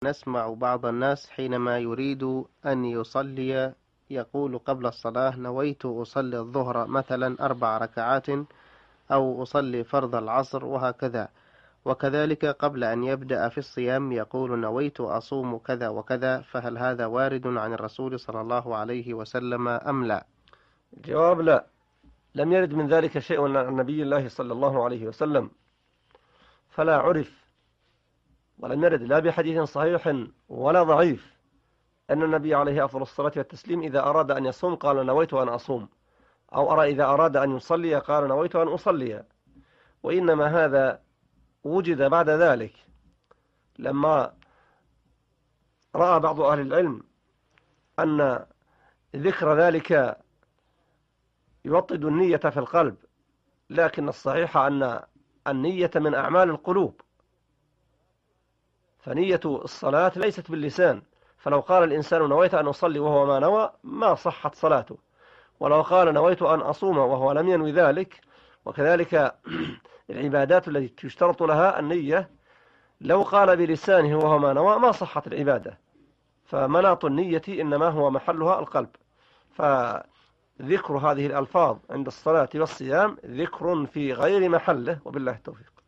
نسمع بعض الناس حينما يريد أن يصلي يقول قبل الصلاة: نويت أصلي الظهر مثلا 4 ركعات، أو أصلي فرض العصر، وهكذا. وكذلك قبل أن يبدأ في الصيام يقول: نويت أصوم كذا وكذا. فهل هذا وارد عن الرسول صلى الله عليه وسلم أم لا؟ الجواب لا، لم يرد من ذلك شيء عن نبي الله صلى الله عليه وسلم، فلا عرف ولم يرد لا بحديث صحيح ولا ضعيف أن النبي عليه أفضل الصلاة والتسليم إذا أراد أن يصوم قال نويت أن أصوم، أو أرى إذا أراد أن يصلي قال نويت أن أصلي. وإنما هذا وجد بعد ذلك لما رأى بعض أهل العلم أن ذكر ذلك يوطد النية في القلب، لكن الصحيح أن النية من أعمال القلوب، فنية الصلاة ليست باللسان، فلو قال الإنسان نويت أن أصلي وهو ما نوى ما صحت صلاته، ولو قال نويت أن أصوم وهو لم ينوي ذلك. وكذلك العبادات التي يشترط لها النية، لو قال بلسانه وهو ما نوى ما صحت العبادة، فمناط النية إنما هو محلها القلب. فذكر هذه الألفاظ عند الصلاة والصيام ذكر في غير محله، وبالله التوفيق.